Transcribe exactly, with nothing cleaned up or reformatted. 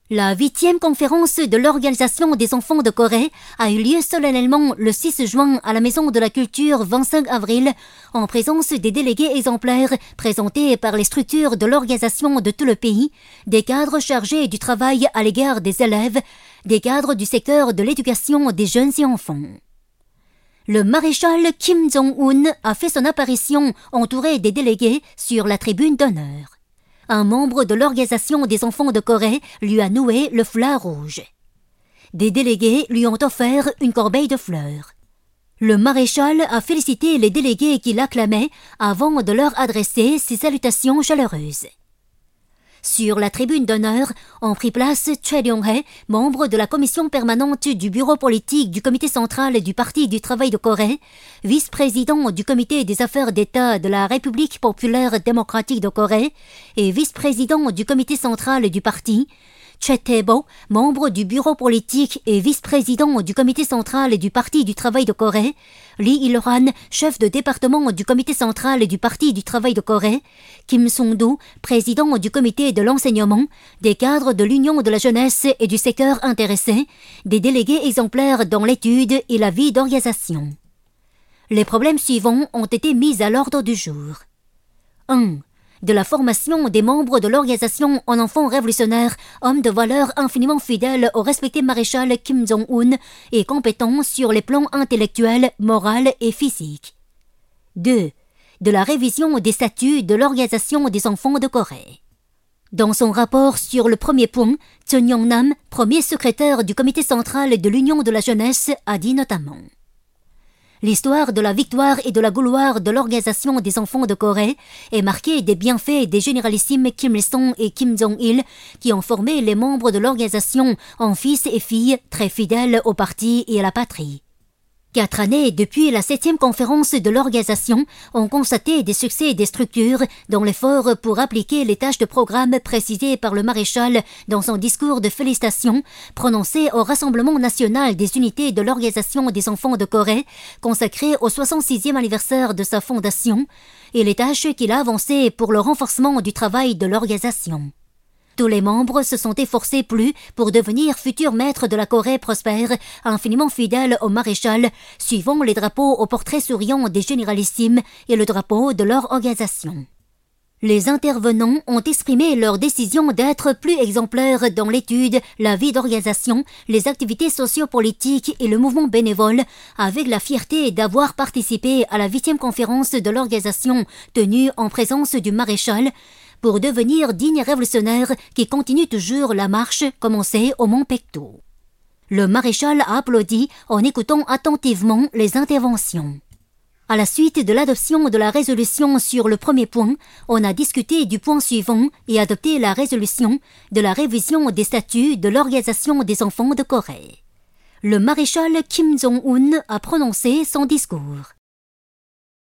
La huitième conférence de l'Organisation des enfants de Corée a eu lieu solennellement le six juin à la Maison de la Culture vingt-cinq avril en présence des délégués exemplaires présentés par les structures de l'organisation de tout le pays, des cadres chargés du travail à l'égard des élèves, des cadres du secteur de l'éducation des jeunes et enfants. Le maréchal Kim Jong-un a fait son apparition entouré des délégués sur la tribune d'honneur. Un membre de l'Organisation des enfants de Corée lui a noué le foulard rouge. Des délégués lui ont offert une corbeille de fleurs. Le maréchal a félicité les délégués qui l'acclamaient avant de leur adresser ses salutations chaleureuses. Sur la tribune d'honneur ont pris place Choi Ryong-hae, membre de la commission permanente du bureau politique du comité central du Parti du travail de Corée, vice-président du comité des affaires d'État de la République populaire démocratique de Corée et vice-président du comité central du parti, Choi Tae-bo, membre du bureau politique et vice-président du comité central du Parti du travail de Corée, Lee Il-hwan, chef de département du comité central du Parti du travail de Corée, Kim Song-do, président du comité de l'enseignement, des cadres de l'Union de la jeunesse et du secteur intéressé, des délégués exemplaires dans l'étude et la vie d'organisation. Les problèmes suivants ont été mis à l'ordre du jour. un. De la formation des membres de l'organisation en enfants révolutionnaires, hommes de valeur infiniment fidèles au respecté maréchal Kim Jong-un et compétents sur les plans intellectuels, moral et physique. deux. De la révision des statuts de l'Organisation des enfants de Corée. Dans son rapport sur le premier point, Chun Yong-nam, premier secrétaire du comité central de l'Union de la jeunesse, a dit notamment: l'histoire de la victoire et de la gloire de l'Organisation des enfants de Corée est marquée des bienfaits des généralissimes Kim Il-sung et Kim Jong-il qui ont formé les membres de l'organisation en fils et filles très fidèles au parti et à la patrie. Quatre années depuis la septième conférence de l'organisation ont constaté des succès des structures dans l'effort pour appliquer les tâches de programme précisées par le maréchal dans son discours de félicitations prononcé au Rassemblement national des unités de l'Organisation des enfants de Corée consacré au soixante-sixième anniversaire de sa fondation et les tâches qu'il a avancées pour le renforcement du travail de l'organisation. Tous les membres se sont efforcés plus pour devenir futurs maîtres de la Corée prospère, infiniment fidèles au maréchal, suivant les drapeaux au portrait souriant des généralissimes et le drapeau de leur organisation. Les intervenants ont exprimé leur décision d'être plus exemplaires dans l'étude, la vie d'organisation, les activités sociopolitiques et le mouvement bénévole, avec la fierté d'avoir participé à la huitième conférence de l'organisation tenue en présence du maréchal, pour devenir dignes révolutionnaires qui continuent toujours la marche commencée au Mont Paektu. Le maréchal a applaudi en écoutant attentivement les interventions. À la suite de l'adoption de la résolution sur le premier point, on a discuté du point suivant et adopté la résolution de la révision des statuts de l'Organisation des enfants de Corée. Le maréchal Kim Jong-un a prononcé son discours.